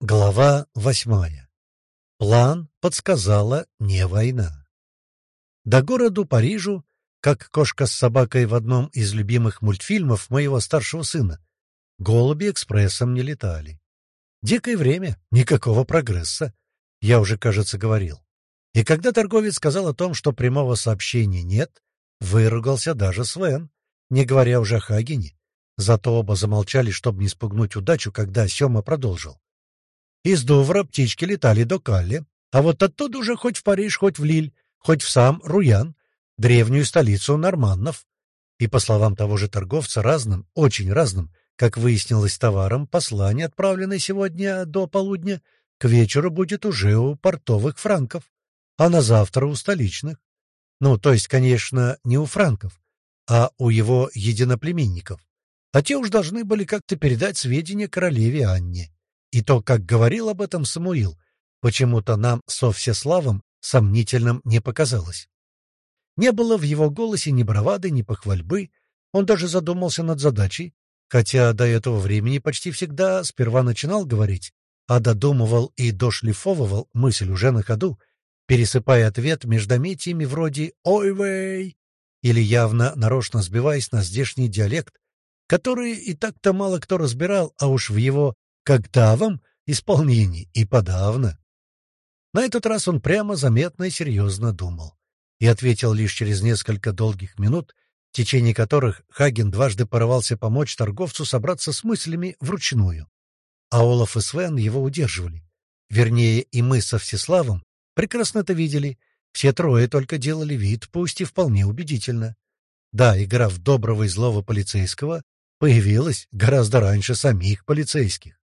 Глава 8. План подсказала не война. До городу Парижу, как кошка с собакой в одном из любимых мультфильмов моего старшего сына, голуби экспрессом не летали. Дикое время, никакого прогресса, я уже, кажется, говорил. И когда торговец сказал о том, что прямого сообщения нет, выругался даже Свен, не говоря уже о Хагене. Зато оба замолчали, чтобы не спугнуть удачу, когда Сёма продолжил. Из Дувра птички летали до Калле, а вот оттуда уже хоть в Париж, хоть в Лиль, хоть в сам Руян, древнюю столицу норманнов. И, по словам того же торговца, разным, очень разным, как выяснилось товаром, послание, отправленное сегодня до полудня, к вечеру будет уже у портовых франков, а на завтра у столичных. Ну, то есть, конечно, не у франков, а у его единоплеменников. А те уж должны были как-то передать сведения королеве Анне. И то, как говорил об этом Самуил, почему-то нам со Всеславом сомнительным не показалось. Не было в его голосе ни бравады, ни похвальбы, он даже задумался над задачей, хотя до этого времени почти всегда сперва начинал говорить, а додумывал и дошлифовывал мысль уже на ходу, пересыпая ответ междометиями вроде «Ой-вей!» или явно нарочно сбиваясь на здешний диалект, который и так-то мало кто разбирал, а уж в его «когдавом» исполнении и подавно. На этот раз он прямо заметно и серьезно думал и ответил лишь через несколько долгих минут, в течение которых Хаген дважды порывался помочь торговцу собраться с мыслями вручную. А Олаф и Свен его удерживали. Вернее, и мы со Всеславом прекрасно это видели. Все трое только делали вид, пусть и вполне убедительно. Да, игра в доброго и злого полицейского появилась гораздо раньше самих полицейских.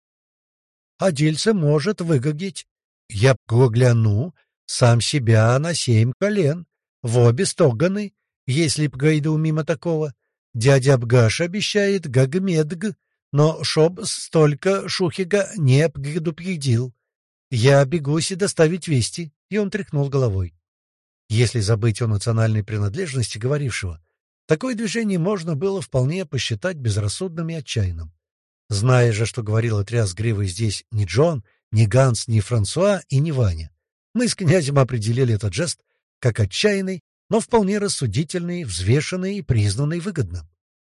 А дельце может выгодить. Я гляну сам себя на 7 колен, в обе стоганы, если б гайду мимо такого. Дядя Абгаш обещает гагмедг, но шоб столько шухига не пгдупгидил. Я бегусь и доставить вести, и он тряхнул головой. Если забыть о национальной принадлежности говорившего, такое движение можно было вполне посчитать безрассудным и отчаянным. Зная же, что говорил и тряс гривой здесь не Джон, не Ганс, не Франсуа и не Ваня, мы с князем определили этот жест как отчаянный, но вполне рассудительный, взвешенный и признанный выгодным.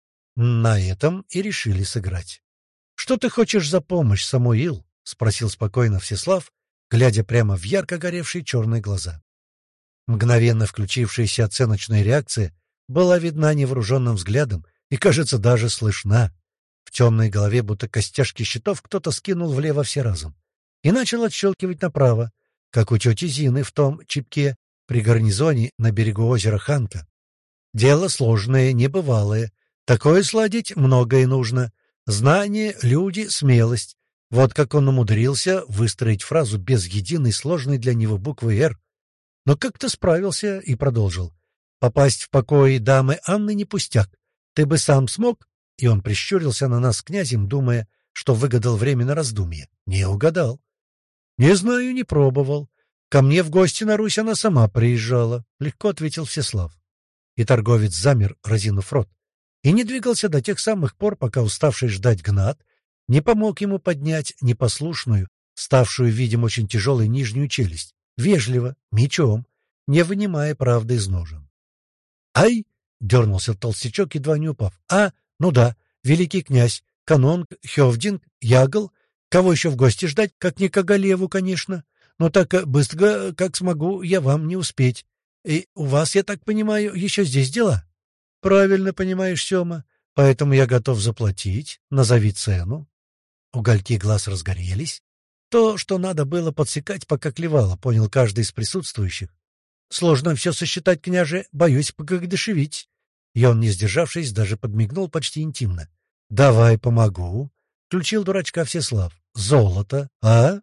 На этом и решили сыграть. «Что ты хочешь за помощь, Самуил?» — спросил спокойно Всеслав, глядя прямо в ярко горевшие черные глаза. Мгновенно включившаяся оценочная реакция была видна невооруженным взглядом и, кажется, даже слышна. В темной голове, будто костяшки щитов, кто-то скинул влево все разом и начал отщелкивать направо, как у тети Зины в том чипке при гарнизоне на берегу озера Ханка. Дело сложное, небывалое. Такое сладить многое нужно. Знание, люди, смелость. Вот как он умудрился выстроить фразу без единой сложной для него буквы «Р». Но как-то справился и продолжил. «Попасть в покои дамы Анны не пустяк. Ты бы сам смог?» И он прищурился на нас с князем, думая, что выгадал время на раздумье. Не угадал. «Не знаю, не пробовал. Ко мне в гости на Русь она сама приезжала», — легко ответил Всеслав. И торговец замер, разинув рот, и не двигался до тех самых пор, пока уставший ждать Гнат не помог ему поднять непослушную, ставшую, видимо, очень тяжелой нижнюю челюсть, вежливо, мечом, не вынимая правды из ножен. «Ай!» — дернулся толстячок, едва не упав. «А, ну да, великий князь, канонг, Хёвдинг, Ягл. Кого еще в гости ждать, как не Кагалеву, конечно. Но так быстро, как смогу, я вам не успеть. И у вас, я так понимаю, еще здесь дела?» «Правильно понимаешь, Сёма, поэтому я готов заплатить. Назови цену». Угольки глаз разгорелись. То, что надо было подсекать, пока клевало, понял каждый из присутствующих. «Сложно все сосчитать, княже, боюсь погагдышевить». И он, не сдержавшись, даже подмигнул почти интимно. «Давай помогу», — включил дурачка Всеслав. «Золото, а?»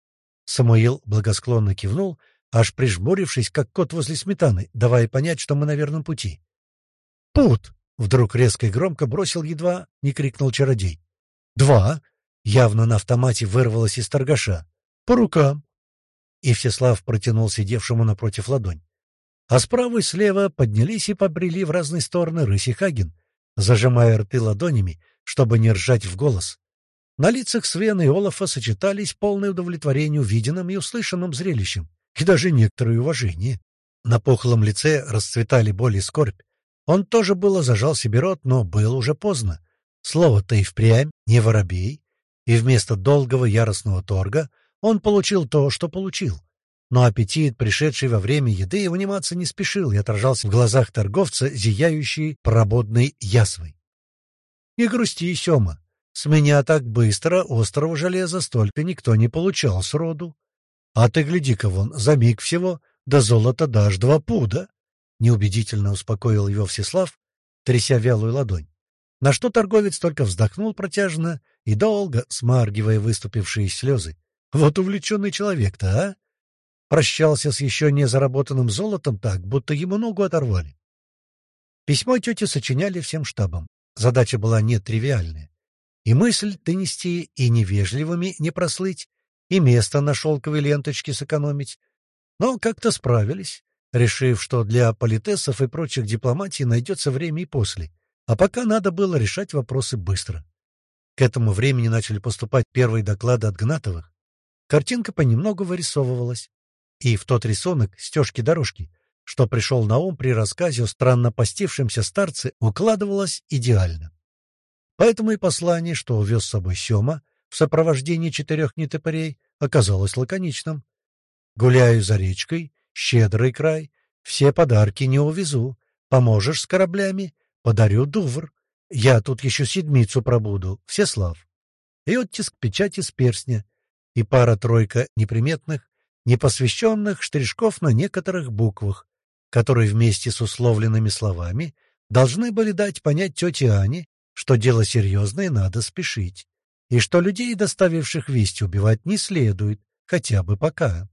Самуил благосклонно кивнул, аж прижмурившись, как кот возле сметаны, давая понять, что мы на верном пути. «Пут!» — вдруг резко и громко бросил, едва не крикнул чародей. «Два!» — явно на автомате вырвалось из торгаша. «По рукам!» И Всеслав протянул сидевшему напротив ладонь. А справа и слева поднялись и побрели в разные стороны рысь и Хаген, зажимая рты ладонями, чтобы не ржать в голос. На лицах Свена и Олафа сочетались полное удовлетворение увиденным и услышанным зрелищем, и даже некоторое уважение. На пухлом лице расцветали боль и скорбь. Он тоже было зажал себе рот, но было уже поздно. Слово-то и впрямь не воробей, и вместо долгого яростного торга он получил то, что получил. Но аппетит, пришедший во время еды, униматься не спешил и отражался в глазах торговца, зияющей прободной язвой. «Не грусти, Сёма, с меня так быстро острого железа столько никто не получал сроду. А ты гляди-ка вон, за миг всего до золота дашь 2 пуда!» Неубедительно успокоил его Всеслав, тряся вялую ладонь. На что торговец только вздохнул протяжно и долго, смаргивая выступившие слезы. Вот увлеченный человек-то, а! Прощался с еще не заработанным золотом так, будто ему ногу оторвали. Письмо тети сочиняли всем штабом. Задача была нетривиальная. И мысль донести, и невежливыми не прослыть, и место на шелковой ленточке сэкономить. Но как-то справились, решив, что для политесов и прочих дипломатий найдется время и после. А пока надо было решать вопросы быстро. К этому времени начали поступать первые доклады от Гнатовых. Картинка понемногу вырисовывалась. И в тот рисунок стежки-дорожки, что пришел на ум при рассказе о странно постившемся старце, укладывалась идеально. Поэтому и послание, что увез с собой Сёма в сопровождении 4 нетопырей, оказалось лаконичным. «Гуляю за речкой, щедрый край, все подарки не увезу. Поможешь с кораблями, подарю дувр. Я тут еще 7 пробуду, Всеслав». И оттиск печати с перстня, и пара-тройка неприметных, непосвященных штришков на некоторых буквах, которые вместе с условленными словами должны были дать понять тете Ане, что дело серьезное, надо спешить, и что людей, доставивших весть, убивать не следует, хотя бы пока.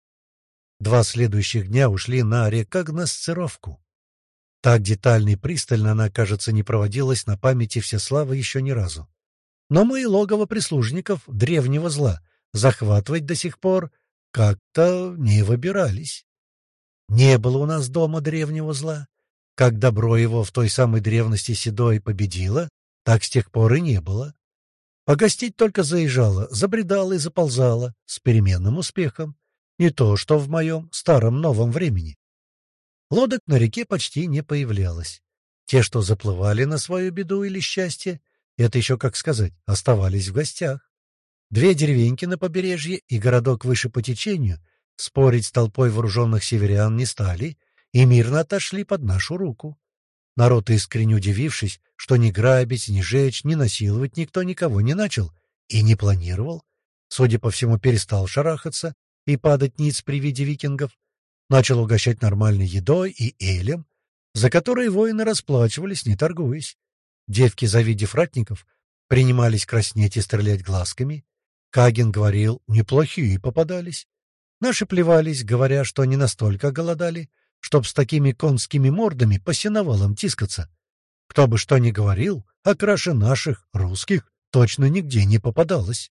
2 следующих дня ушли на рекогносцировку. Так детально и пристально она, кажется, не проводилась на памяти Всеслава еще ни разу. Но мы логово прислужников древнего зла захватывать до сих пор как-то не выбирались. Не было у нас дома древнего зла. Как добро его в той самой древности седой победило, так с тех пор и не было. Погостить только заезжала, забредала и заползала с переменным успехом. Не то, что в моем старом новом времени. Лодок на реке почти не появлялось. Те, что заплывали на свою беду или счастье, это еще, как сказать, оставались в гостях. 2 деревеньки на побережье и городок выше по течению спорить с толпой вооруженных северян не стали и мирно отошли под нашу руку. Народ, искренне удивившись, что ни грабить, ни жечь, ни насиловать никто никого не начал и не планировал, судя по всему, перестал шарахаться и падать ниц при виде викингов, начал угощать нормальной едой и элем, за которые воины расплачивались, не торгуясь. Девки, завидев ратников, принимались краснеть и стрелять глазками. Каген говорил, неплохие попадались. Наши плевались, говоря, что не настолько голодали, чтоб с такими конскими мордами по сеновалам тискаться. Кто бы что ни говорил, а краше наших, русских, точно нигде не попадалось.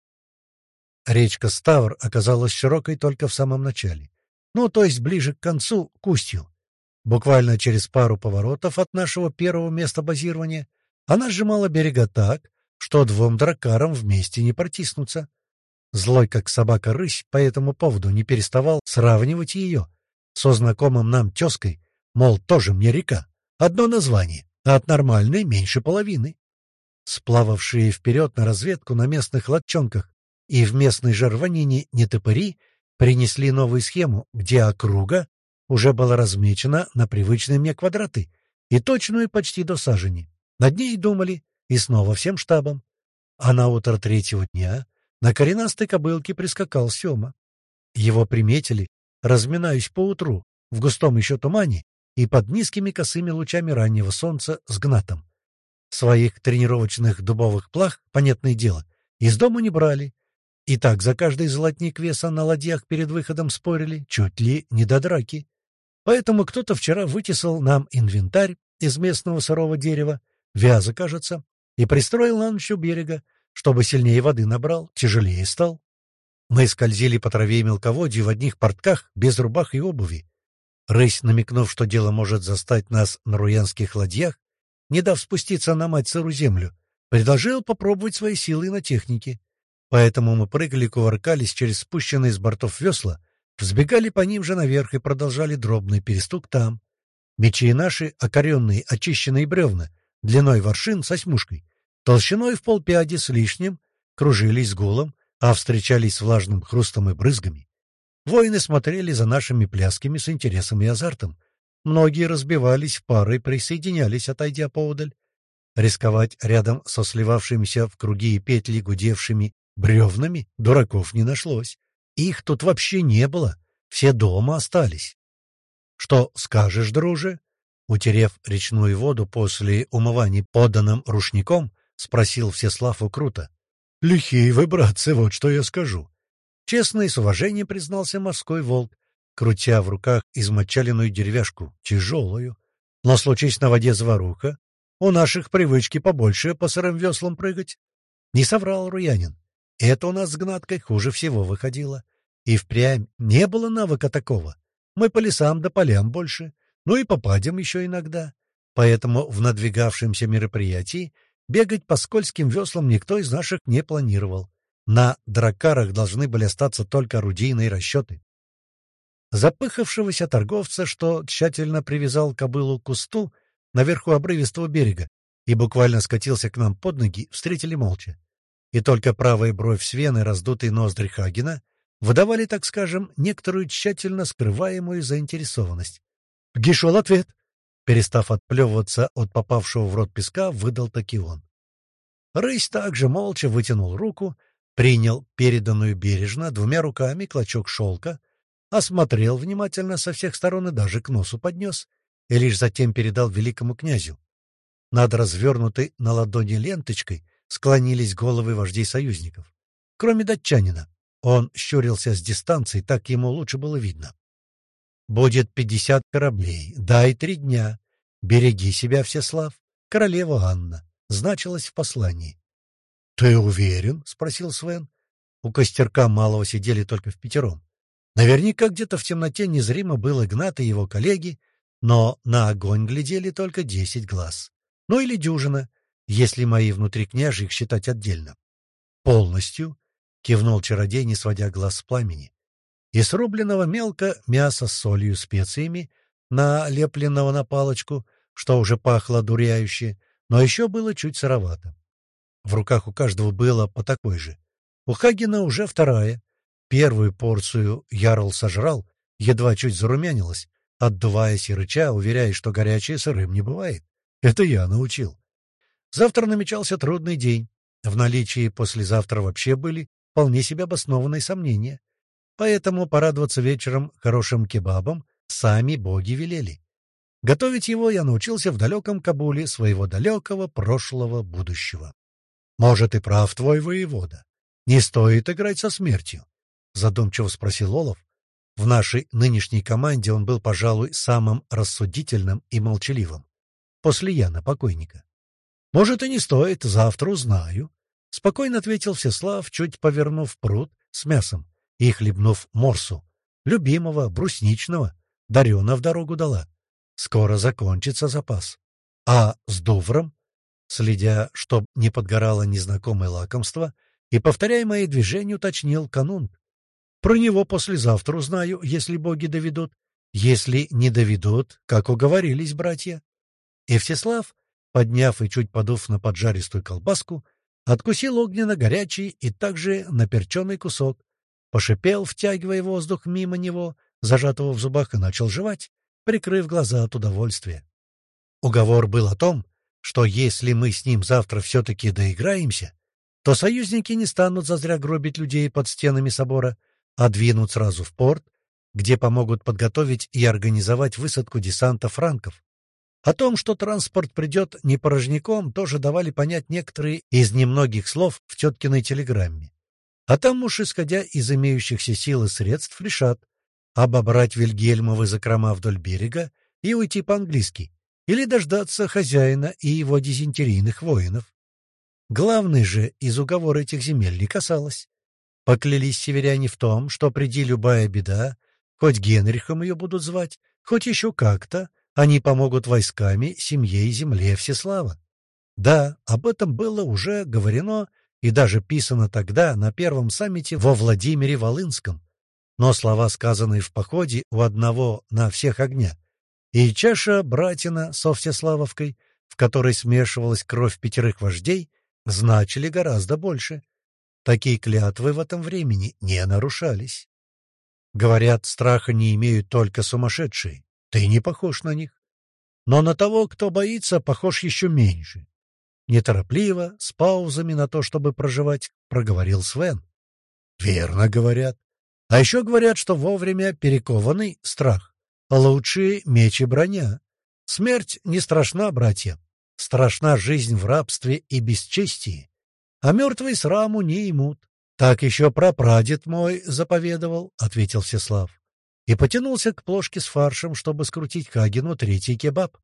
Речка Ставр оказалась широкой только в самом начале. Ну, то есть ближе к концу, к устью. Буквально через пару поворотов от нашего первого места базирования она сжимала берега так, что 2 дракарам вместе не протиснуться. Злой, как собака, рысь по этому поводу не переставал сравнивать ее со знакомым нам тезкой, мол, тоже мне река, одно название, а от нормальной меньше половины. Сплававшие вперед на разведку на местных лодчонках и в местной же рванине нетопыри принесли новую схему, где округа уже была размечена на привычные мне квадраты и точную почти до сажени. Над ней думали, и снова всем штабом. А на утро 3-го дня на коренастой кобылке прискакал Сёма. Его приметили, разминаясь поутру, в густом еще тумане и под низкими косыми лучами раннего солнца с Гнатом. Своих тренировочных дубовых плах, понятное дело, из дома не брали. И так за каждый золотник веса на ладьях перед выходом спорили, чуть ли не до драки. Поэтому кто-то вчера вытесал нам инвентарь из местного сырого дерева, вяза, кажется, и пристроил на ночь у берега, чтобы сильнее воды набрал, тяжелее стал. Мы скользили по траве и мелководью в одних портках, без рубах и обуви. Рысь, намекнув, что дело может застать нас на руянских ладьях, не дав спуститься на мать сырую землю, предложил попробовать свои силы на технике. Поэтому мы прыгали, кувыркались через спущенные с бортов весла, взбегали по ним же наверх и продолжали дробный перестук там. Мечи наши, окоренные, очищенные бревна, длиной в аршин с осьмушкой, толщиной в полпяди с лишним, кружились с гулом, а встречались с влажным хрустом и брызгами. Воины смотрели за нашими плясками с интересом и азартом. Многие разбивались в пары и присоединялись, отойдя поодаль. Рисковать рядом со сливавшимися в круги и петли гудевшими бревнами дураков не нашлось. Их тут вообще не было, все дома остались. — Что скажешь, друже? — утерев речную воду после умывания поданным рушником, спросил Всеслав у Крута. — Лихие вы, братцы, вот что я скажу. Честно и с уважением признался морской волк, крутя в руках измочаленную деревяшку, тяжелую. Но случись на воде заваруха, у наших привычки побольше по сырым веслам прыгать. Не соврал Руянин. Это у нас с Гнаткой хуже всего выходило. И впрямь не было навыка такого. Мы по лесам да полям больше, ну и попадем еще иногда. Поэтому в надвигавшемся мероприятии бегать по скользким веслам никто из наших не планировал. На дракарах должны были остаться только орудийные расчеты. Запыхавшегося торговца, что тщательно привязал кобылу к кусту наверху обрывистого берега и буквально скатился к нам под ноги, встретили молча. И только правая бровь Свена и раздутый ноздри Хагена выдавали, так скажем, некоторую тщательно скрываемую заинтересованность. «Гишел ответ!» Перестав отплевываться от попавшего в рот песка, выдал таки он. Рысь также молча вытянул руку, принял переданную бережно двумя руками клочок шелка, осмотрел внимательно со всех сторон и даже к носу поднес, и лишь затем передал великому князю. Над развернутой на ладони ленточкой склонились головы вождей союзников. Кроме датчанина. Он щурился с дистанции, так ему лучше было видно. «Будет 50 кораблей. Дай 3 дня. Береги себя, Всеслав. Королева Анна», — значилось в послании. «Ты уверен?» — спросил Свен. У костерка малого сидели только впятером. Наверняка где-то в темноте незримо был Игнат и его коллеги, но на огонь глядели только 10 глаз. Ну или дюжина, если мои внутрикняжьих считать отдельно. «Полностью», — кивнул чародей, не сводя глаз с пламени. И срубленного мелко мяса с солью и специями, налепленного на палочку, что уже пахло одуряюще, но еще было чуть сыровато. В руках у каждого было по такой же. У Хагена уже вторая. Первую порцию ярл сожрал, едва чуть зарумянилась, отдуваясь и рыча, уверяя, что горячее сырым не бывает. Это я научил. Завтра намечался трудный день. В наличии послезавтра вообще были вполне себе обоснованные сомнения. Поэтому порадоваться вечером хорошим кебабом сами боги велели. Готовить его я научился в далеком Кабуле своего далекого прошлого будущего. «Может, и прав твой воевода. Не стоит играть со смертью», — задумчиво спросил Олаф. В нашей нынешней команде он был, пожалуй, самым рассудительным и молчаливым. После Яна, покойника. «Может, и не стоит, завтра узнаю», — спокойно ответил Всеслав, чуть повернув пруд с мясом и хлебнув морсу, любимого, брусничного, Дарена в дорогу дала. Скоро закончится запас. А с Дувром, следя, чтоб не подгорало незнакомое лакомство, и, повторяя мои движения, уточнил канунг. Про него послезавтра узнаю, если боги доведут. Если не доведут, как уговорились братья. И Всеслав, подняв и чуть подув на поджаристую колбаску, откусил огненно-горячий и также наперченный кусок, пошипел, втягивая воздух мимо него, зажатого в зубах, и начал жевать, прикрыв глаза от удовольствия. Уговор был о том, что если мы с ним завтра все-таки доиграемся, то союзники не станут зазря гробить людей под стенами собора, а двинут сразу в порт, где помогут подготовить и организовать высадку десанта франков. О том, что транспорт придет не порожняком, тоже давали понять некоторые из немногих слов в теткиной телеграмме. А там уж, исходя из имеющихся сил и средств, решат обобрать Вильгельмовы закрома вдоль берега и уйти по-английски, или дождаться хозяина и его дизентерийных воинов. Главное же из уговора этих земель не касалось. Поклялись северяне в том, что приди любая беда, хоть Генрихом ее будут звать, хоть еще как-то, они помогут войсками, семье и земле Всеслава. Да, об этом было уже говорено и даже писано тогда на первом саммите во Владимире-Волынском, но слова, сказанные в походе у одного на всех огня, и чаша братина со Всеславовкой, в которой смешивалась кровь 5 вождей, значили гораздо больше. Такие клятвы в этом времени не нарушались. Говорят, страха не имеют только сумасшедшие. Ты не похож на них. Но на того, кто боится, похож еще меньше. Неторопливо, с паузами на то, чтобы проживать, проговорил Свен. Верно говорят. А еще говорят, что вовремя перекованный страх. Лучшие меч и броня. Смерть не страшна, братья. Страшна жизнь в рабстве и бесчестии. А мертвые сраму не имут. Так еще прапрадед мой заповедовал, — ответил Всеслав. И потянулся к плошке с фаршем, чтобы скрутить Хагину третий кебаб.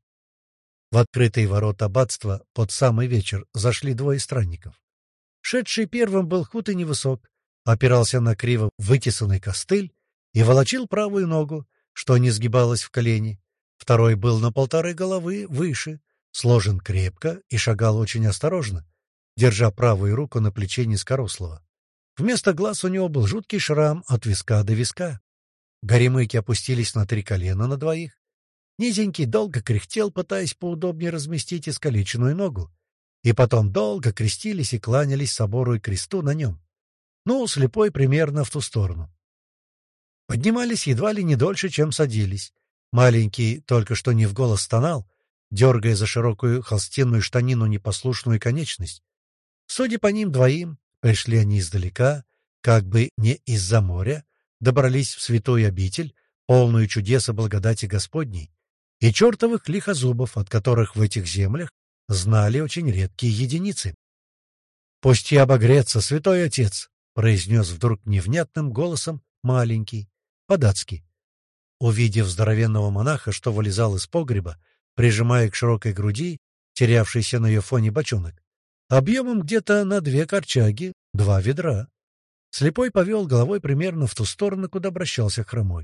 В открытые ворота аббатства под самый вечер зашли 2 странников. Шедший первым был худ и невысок, опирался на криво вытесанный костыль и волочил правую ногу, что не сгибалось в колени. Второй был на 1,5 головы выше, сложен крепко и шагал очень осторожно, держа правую руку на плече низкорослого. Вместо глаз у него был жуткий шрам от виска до виска. Горемыки опустились на 3 колена на двоих. Низенький долго кряхтел, пытаясь поудобнее разместить искалеченную ногу, и потом долго крестились и кланялись собору и кресту на нем. Ну, слепой примерно в ту сторону. Поднимались едва ли не дольше, чем садились. Маленький только что не в голос стонал, дергая за широкую холстинную штанину непослушную конечность. Судя по ним двоим, пришли они издалека, как бы не из-за моря, добрались в святую обитель, полную чудес и благодати Господней, и чертовых лихозубов, от которых в этих землях знали очень редкие единицы. «Пусть я обогреться, святой отец!» — произнес вдруг невнятным голосом маленький, по-датски. Увидев здоровенного монаха, что вылезал из погреба, прижимая к широкой груди, терявшийся на ее фоне бочонок, объемом где-то на 2 корчаги, 2 ведра. Слепой повел головой примерно в ту сторону, куда обращался хромой.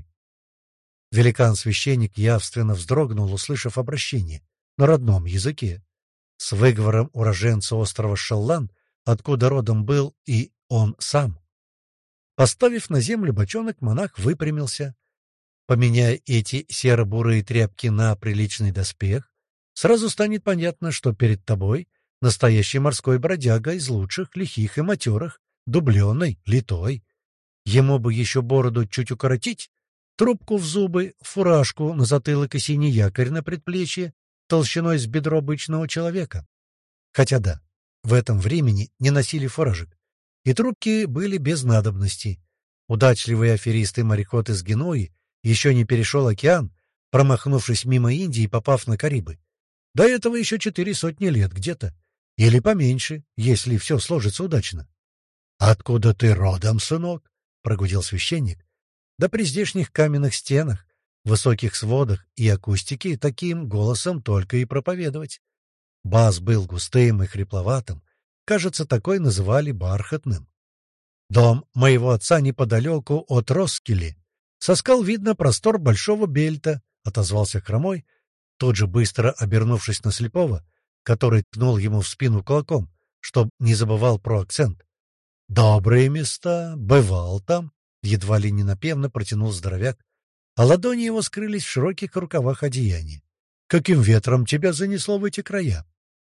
Великан-священник явственно вздрогнул, услышав обращение на родном языке, с выговором уроженца острова Шаллан, откуда родом был и он сам. Поставив на землю бочонок, монах выпрямился. Поменяя эти серо-бурые тряпки на приличный доспех, сразу станет понятно, что перед тобой настоящий морской бродяга из лучших, лихих и матерых, дубленый, литой. Ему бы еще бороду чуть укоротить, трубку в зубы, фуражку на затылок и синий якорь на предплечье толщиной с бедро обычного человека. Хотя да, в этом времени не носили фуражек, и трубки были без надобности. Удачливый аферист и мореход из Генуи еще не перешел океан, промахнувшись мимо Индии и попав на Карибы. До этого еще 4 сотни лет где-то, или поменьше, если все сложится удачно. — Откуда ты родом, сынок? — прогудел священник. Да при здешних каменных стенах, высоких сводах и акустике таким голосом только и проповедовать. Бас был густым и хрипловатым, кажется, такой называли бархатным. Дом моего отца неподалеку от Роскили. Со скал видно простор Большого Бельта, — отозвался хромой, тут же быстро обернувшись на слепого, который ткнул ему в спину кулаком, чтоб не забывал про акцент. «Добрые места, бывал там», — едва ли не напевно протянул здоровяк, а ладони его скрылись в широких рукавах одеяния. «Каким ветром тебя занесло в эти края?»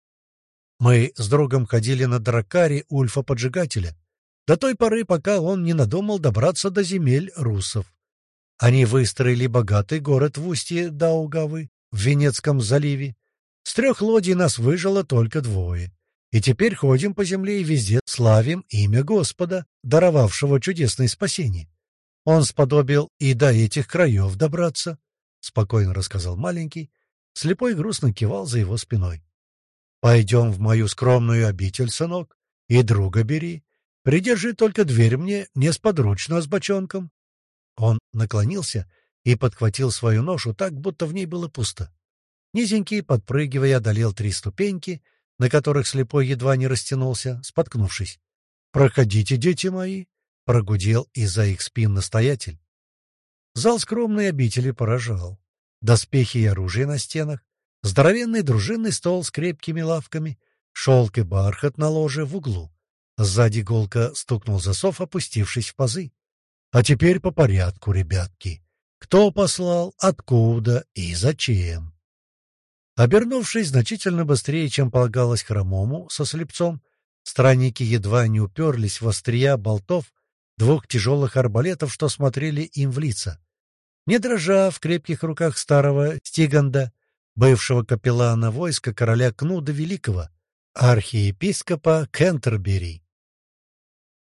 Мы с другом ходили на дракаре Ульфа-поджигателя, до той поры, пока он не надумал добраться до земель русов. Они выстроили богатый город в устье Даугавы, в Венецком заливе. С 3 лодий нас выжило только 2. И теперь ходим по земле и везде славим имя Господа, даровавшего чудесное спасение. Он сподобил и до этих краев добраться, — спокойно рассказал маленький. Слепой грустно кивал за его спиной. — Пойдем в мою скромную обитель, сынок, и друга бери. Придержи только дверь мне несподручно с бочонком. Он наклонился и подхватил свою ношу так, будто в ней было пусто. Низенький, подпрыгивая, одолел 3 ступеньки, на которых слепой едва не растянулся, споткнувшись. «Проходите, дети мои!» — прогудел из-за их спин настоятель. Зал скромной обители поражал. Доспехи и оружие на стенах, здоровенный дружинный стол с крепкими лавками, Шелк и бархат на ложе в углу. Сзади Голка стукнул засов, опустившись в пазы. А теперь по порядку, ребятки. Кто послал, откуда и зачем? Обернувшись значительно быстрее, чем полагалось хромому, со слепцом, странники едва не уперлись в острия болтов двух тяжелых арбалетов, что смотрели им в лица. Не дрожа в крепких руках старого Стиганда, бывшего капеллана войска короля Кнуда Великого, архиепископа Кентербери,